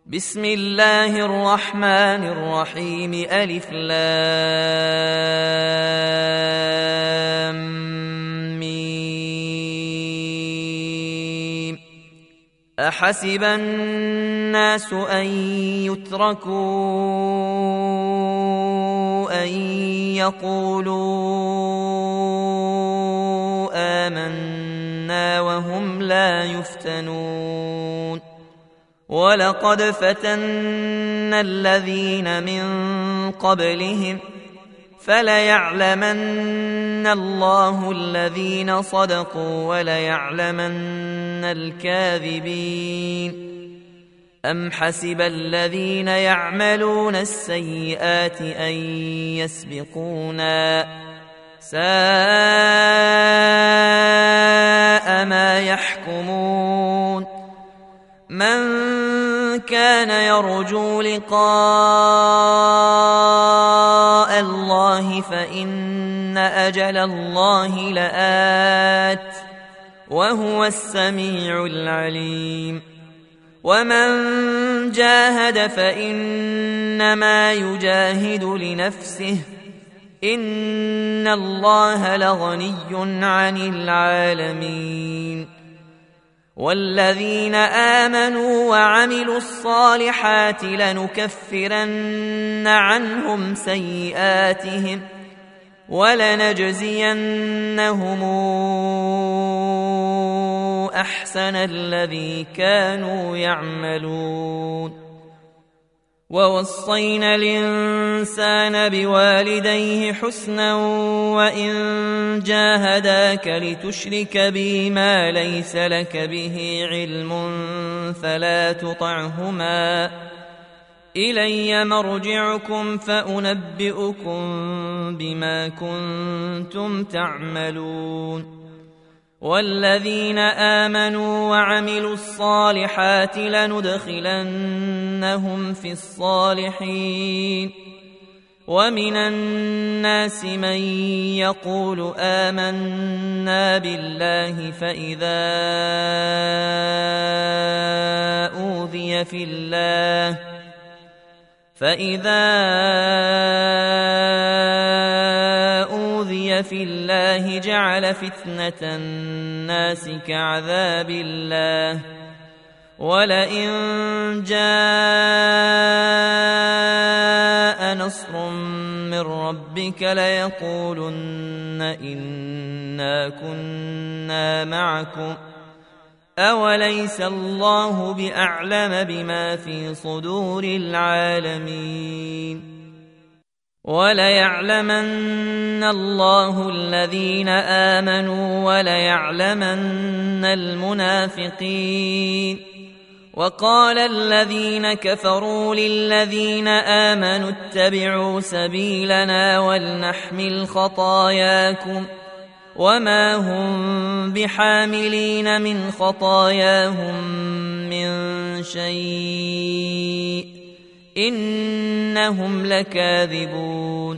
بسم الله الرحمن الرحيم ألف لام ميم أحسب الناس أن يتركوا أن يقولوا آمنا وهم لا يفتنون ولقد فتنا الذين من قبلهم فليعلمن الله الذين صدقوا وليعلمن الكاذبين أم حسب الذين يعملون السيئات أن يسبقونا ساء ما يحكمون من كان يرجو لقاء الله فإن أجل الله لآت وهو السميع العليم ومن جاهد فإنما يجاهد لنفسه إن الله لغني عن العالمين والذين آمنوا وعملوا الصالحات لنكفرن عنهم سيئاتهم ولنجزينهم أحسن الذي كانوا يعملون ووصينا الإنسان بوالديه حسنا وإن جاهداك لتشرك بي ما ليس لك به علم فلا تطعهما إلي مرجعكم فأنبئكم بما كنتم تعملون والذين آمنوا وعملوا الصالحات لندخلنهم في الصالحين ومن الناس من يقول آمنا بالله فإذا أوذي في الله جعل فتنة الناس كعذاب الله ولئن جاء نصر من ربك ليقولن إنا كنا معكم أوليس الله بأعلم بما في صدور العالمين وليعلمن الله الذين آمنوا وليعلمن المنافقين وقال الذين كفروا للذين آمنوا اتبعوا سبيلنا ولنحمل خطاياكم وما هم بحاملين من خطاياهم من شيء إنهم لكاذبون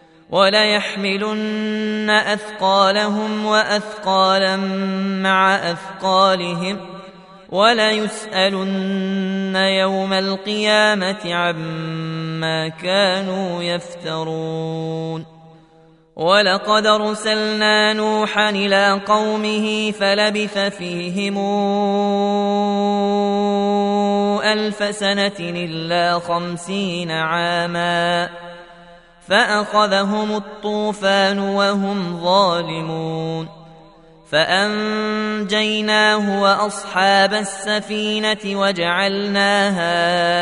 وليحملن أثقالهم وأثقالا مع أثقالهم وليسألن يوم القيامة عما كانوا يفترون ولقد أرسلنا نوحا إلى قومه فلبث فيهم 1000 سنة إلا 50 عاما فأخذهم الطوفان وهم ظالمون فأنجيناه وأصحاب السفينة وجعلناها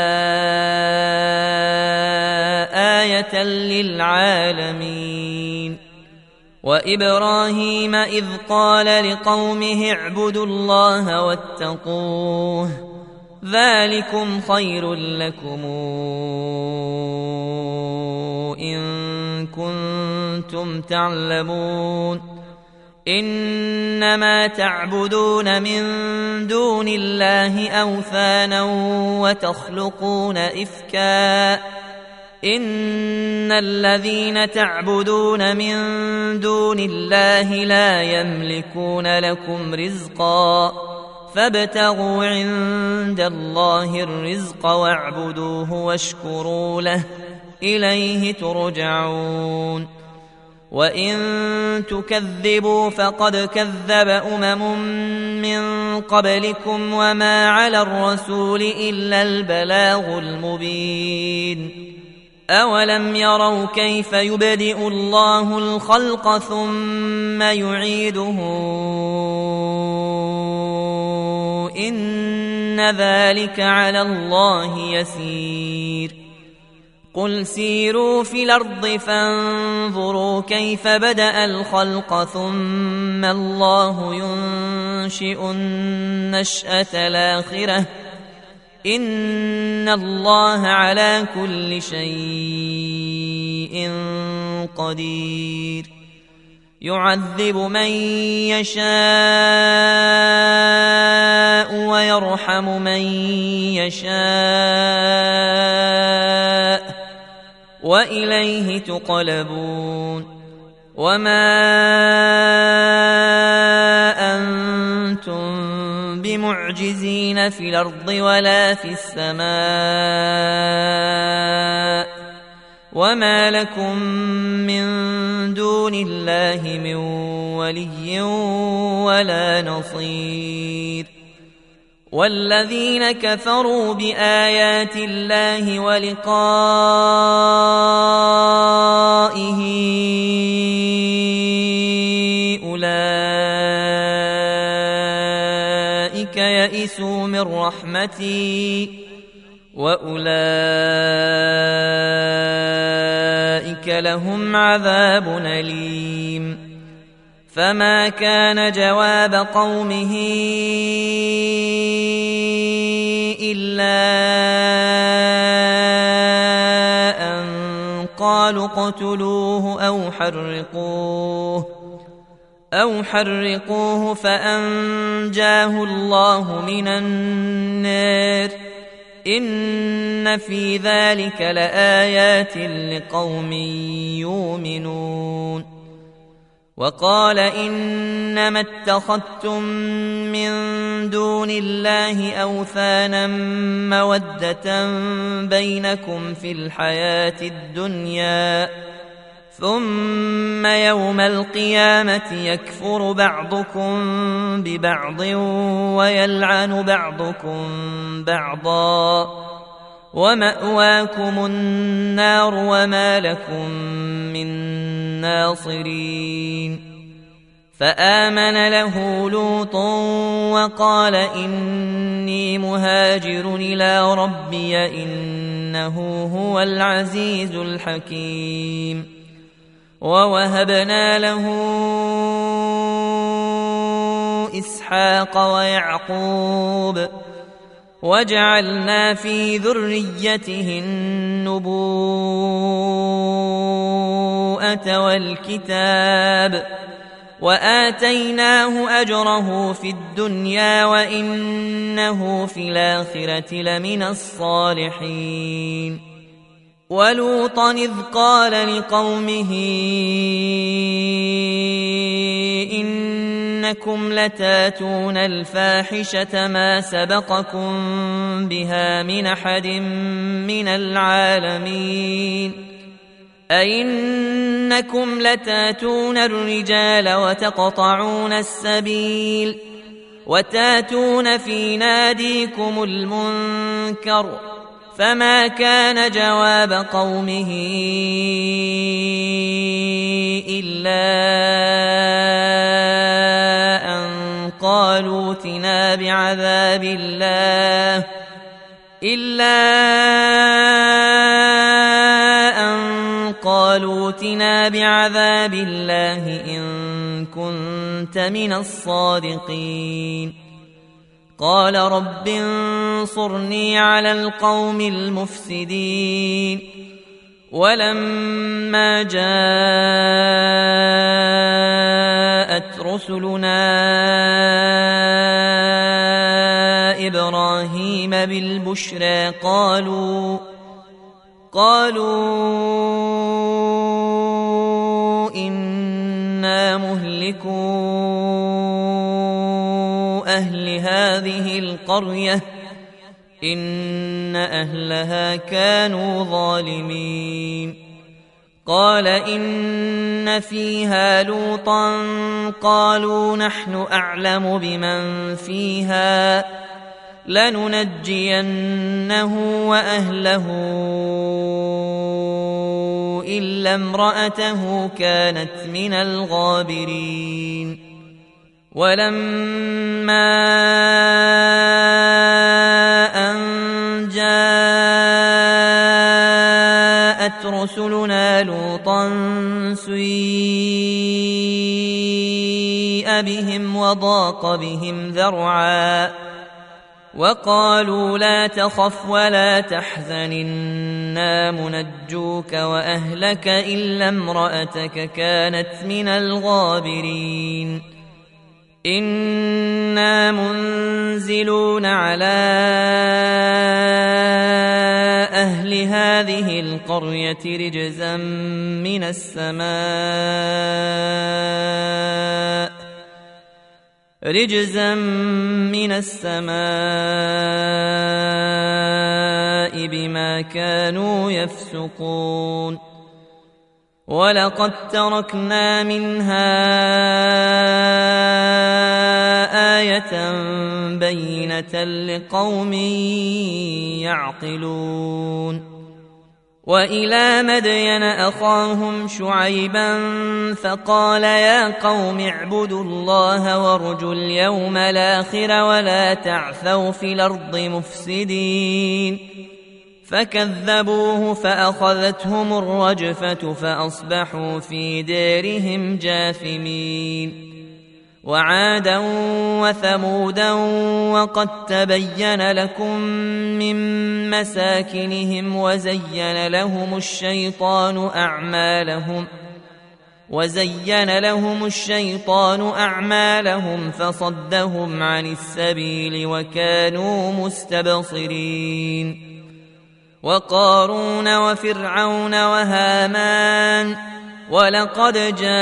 آية للعالمين وإبراهيم إذ قال لقومه اعبدوا الله واتقوه ذلكم خير لكم إن كنتم تعلمون إنما تعبدون من دون الله أوثانا وتخلقون إفكا إن الذين تعبدون من دون الله لا يملكون لكم رزقا فابتغوا عند الله الرزق واعبدوه واشكروا له إليه ترجعون وإن تكذبوا فقد كذب من قبلكم وما على الرسول إلا البلاغ المبين أولم يروا كيف يبدئ الله الخلق ثم يعيده إن ذلك على الله يسير قل سيروا في الأرض فانظروا كيف بدأ الخلق ثم الله ينشئ النشأة الآخرة إن الله على كل شيء قدير يعذب من يشاء ويرحم من يشاء وإليه تقلبون وما أنتم بمعجزين في الأرض ولا في السماء وما لكم من دون الله من ولي ولا نصير والذين كفروا بآيات الله ولقائه أولئك يئسوا من رحمتي وأولئك لهم عذاب أليم فما كان جواب قومه إلا أن قالوا اقتلوه أو حرقوه فأنجاه الله من النار إن في ذلك لآيات لقوم يؤمنون وقال إنما اتخذتم من دون الله أوثانا مودة بينكم في الحياة الدنيا ثم يوم القيامة يكفر بعضكم ببعض ويلعن بعضكم بعضا ومأواكم النار وما لكم من ناصرين فآمن له لوط وقال إني مهاجر إلى ربي إنه هو العزيز الحكيم ووهبنا له إسحاق ويعقوب وجعلنا في ذريته النبوءة والكتاب وآتيناه أجره في الدنيا وإنه في الآخرة لمن الصالحين ولوطا إذ قال لقومه إنكم لتاتون الفاحشة ما سبقكم بها من أحد من العالمين أئنكم لتاتون الرجال وتقطعون السبيل وتاتون في ناديكم المنكر فما كان جواب قومه إلا أن قالوا ائتنا بعذاب الله إن كنت من الصادقين قال رب انصرني على القوم المفسدين ولما جاءت رسلنا إبراهيم بالبشرى قالوا إنا مهلكو أهل هذا هذه القرية إن أهلها كانوا ظالمين قال إن فيها لوطا قالوا نحن أعلم بمن فيها لننجينه وأهله إلا امرأته كانت من الغابرين ولما أن جاءت رسلنا لوطا سيء بهم وضاق بهم ذرعا وقالوا لا تخف ولا تحزن إنا منجوك وأهلك إلا امرأتك كانت من الغابرين إنا منزلون على أهل هذه القرية رجزا من السماء بما كانوا يفسقون ولقد تركنا منها آية بينة لقوم يعقلون وإلى مدين أخاهم شعيبا فقال يا قوم اعبدوا الله وارجوا اليوم الآخر ولا تعثوا في الأرض مفسدين فكذبوه فأخذتهم الرجفة فأصبحوا في دارهم جاثمين وعادا وثمودا وقد تبين لكم من مساكنهم وزين لهم الشيطان أعمالهم فصدهم عن السبيل وكانوا مستبصرين وقارون وفرعون وهامان ولقد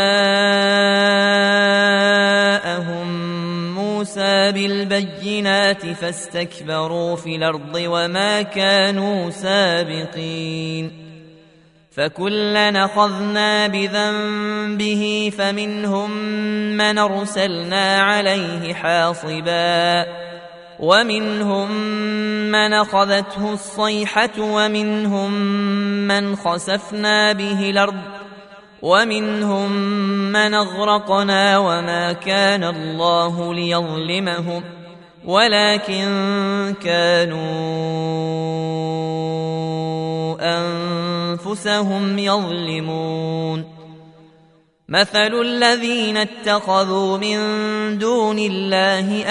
جاءهم موسى بالبينات فاستكبروا في الأرض وما كانوا سابقين فكلا أخذنا بذنبه فمنهم من أرسلنا عليه حاصبا ومنهم من أخذته الصيحة ومنهم من خسفنا به الأرض ومنهم من أغرقنا وما كان الله ليظلمهم ولكن كانوا أنفسهم يظلمون مثل الذين اتخذوا من دون الله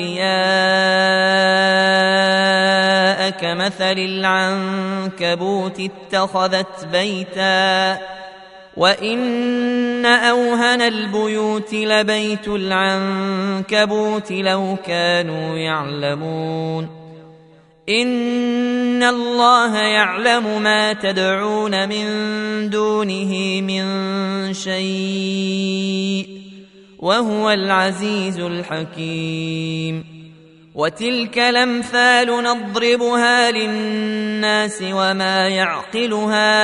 أولياء كمثل العنكبوت اتخذت بيتا وإن أوهن البيوت لبيت العنكبوت لو كانوا يعلمون إن الله يعلم ما تدعون من دونه من شيء وهو العزيز الحكيم وتلك الأمثال نضربها للناس وما يعقلها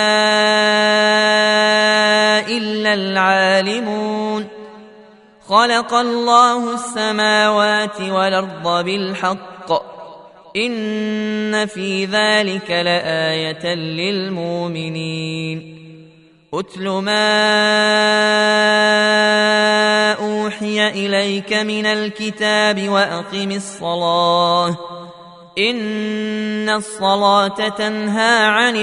إلا العالمون خلق الله السماوات والأرض بالحق إن في ذلك لآية للمؤمنين أتل ما أوحي إليك من الكتاب وأقم الصلاة إن الصلاة تنهى عن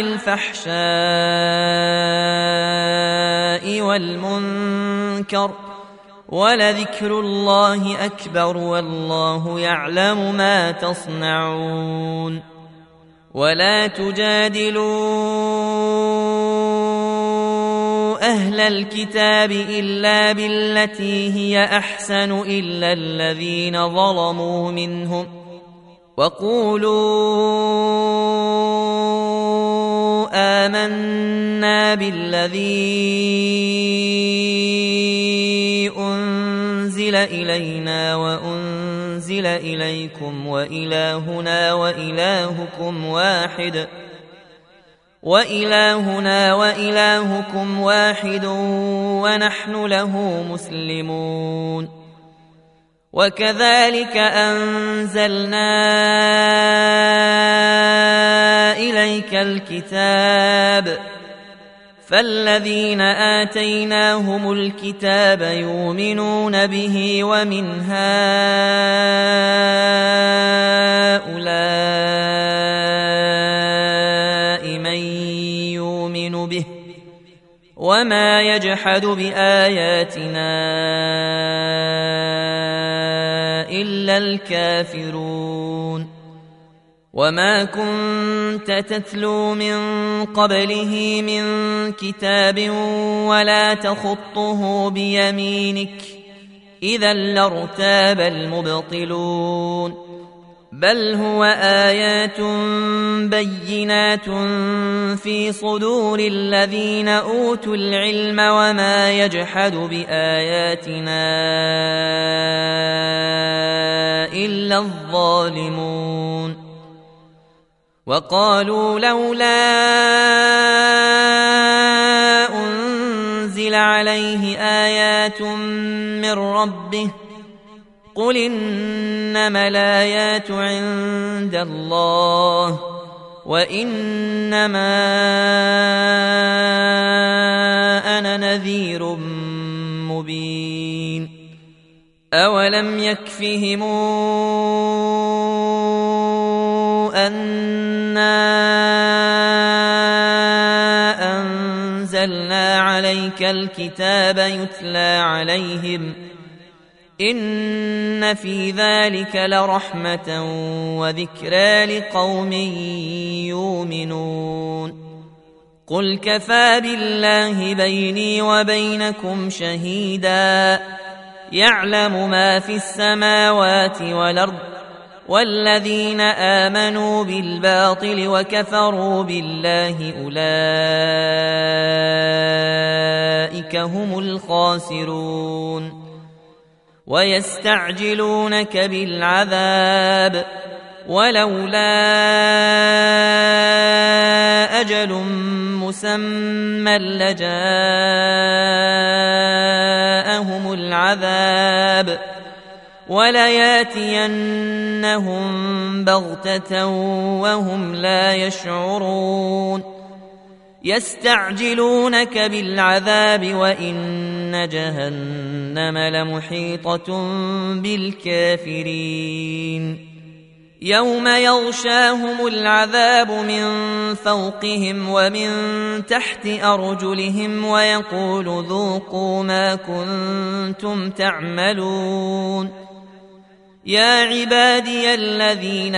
الفحشاء والمنكر ولذكر الله أكبر والله يعلم ما تصنعون ولا تجادلوا أهل الكتاب إلا بالتي هي أحسن إلا الذين ظلموا منهم وقولوا آمنا بالذي أنزل إلينا وأنزل إليكم بينكم وإلهنا وإلهكم واحد ونحن له مسلمون. وكذلك أنزلنا إليك الكتاب فالذين آتيناهم الكتاب يؤمنون به ومن هؤلاء من يؤمن به وما يجحد بآياتنا إلا الكافرون. وما كنت تتلو من قبله من كتاب ولا تخطه بيمينك إذا لارتاب المبطلون، بل هو آيات بينات في صدور الذين أوتوا العلم وما يجحد بآياتنا إلا الظالمون. وقالوا لولا أنزل عليه آيات من ربه قل إنما الآيات عند الله وإنما أنا نذير مبين. أولم يكفهم أنا أنزلنا عليك الكتاب يتلى عليهم إن في ذلك لرحمة وذكرى لقوم يؤمنون. قل كفى بالله بيني وبينكم شهيدا يعلم ما في السماوات والأرض والذين آمنوا بالباطل وكفروا بالله أولئك هم الخاسرون. ويستعجلونك بالعذاب ولولا أجل مسمى لجاءهم العذاب ولياتينهم بغتة وهم لا يشعرون. يستعجلونك بالعذاب وإن جهنم لمحيطة بالكافرين. يوم يغشاهم العذاب من فوقهم ومن تحت أرجلهم ويقول ذوقوا ما كنتم تعملون. يا عبادي الذين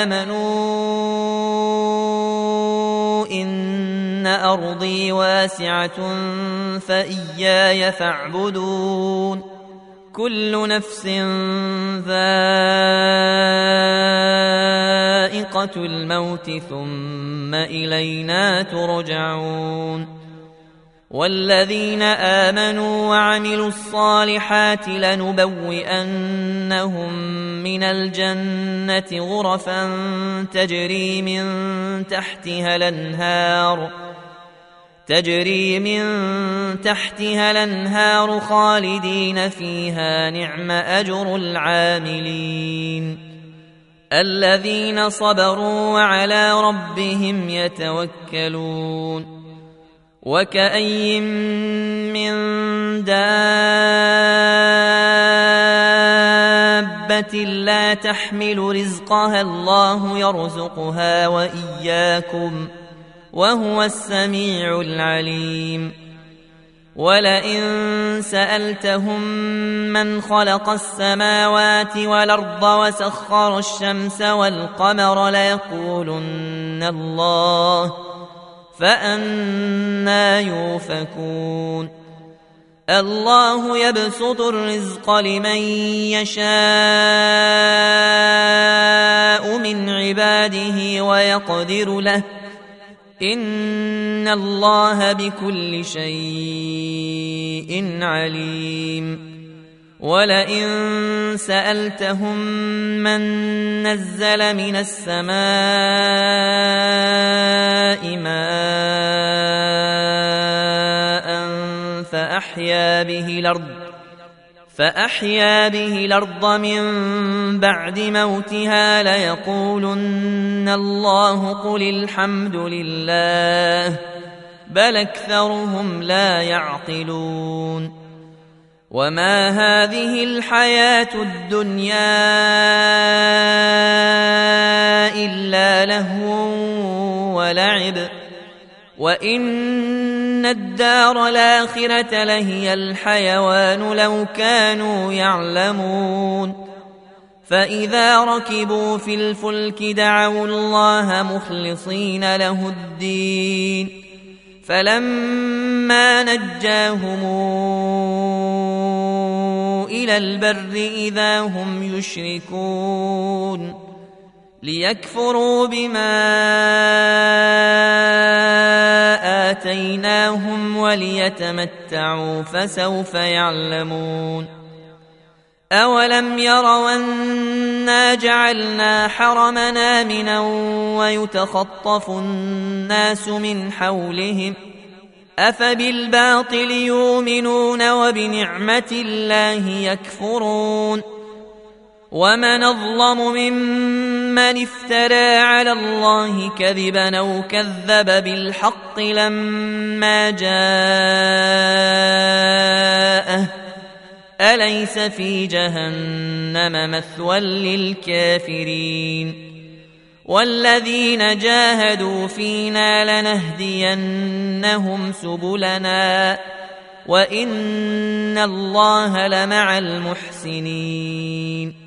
آمنوا إن أرضي واسعة فإياي فاعبدون. كل نفس ذائقة الموت ثم إلينا ترجعون. والذين آمنوا وعملوا الصالحات لنبوئنهم من الجنة غرفا تجري من تحتها الأنهار خالدين فيها نعم أجر العاملين الذين صبروا وعلى ربهم يتوكلون. وكأي من دابة لا تحمل رزقها الله يرزقها وإياكم وهو السميع العليم. ولئن سألتهم من خلق السماوات والأرض وسخر الشمس والقمر ليقولن الله فأنى يؤفكون. الله يبسط الرزق لمن يشاء من عباده ويقدر له إن الله بكل شيء عليم. ولئن سألتهم من نزل من السماء ماء فأحيا به الأرض من بعد موتها ليقولن الله قل الحمد لله بل أكثرهم لا يعقلون وما هذه الحياة الدنيا إلا لهو ولعب وإن الدار الآخرة لهي الحيوان لو كانوا يعلمون فإذا ركبوا في الفلك دعوا الله مخلصين له الدين فلما نجاهم إلى البر إذا هم يشركون ليكفروا بما آتيناهم وليتمتعوا فسوف يعلمون أولم يروا أنا جعلنا حرمنا آمنا ويتخطف الناس من حولهم أفبالباطل يؤمنون وبنعمة الله يكفرون ومن أظلم ممن افترى على الله كذبا أو كذب بالحق لما جاءه أليس في جهنم مثوى للكافرين والذين جاهدوا فينا لنهدينهم سبلنا وإن الله لمع المحسنين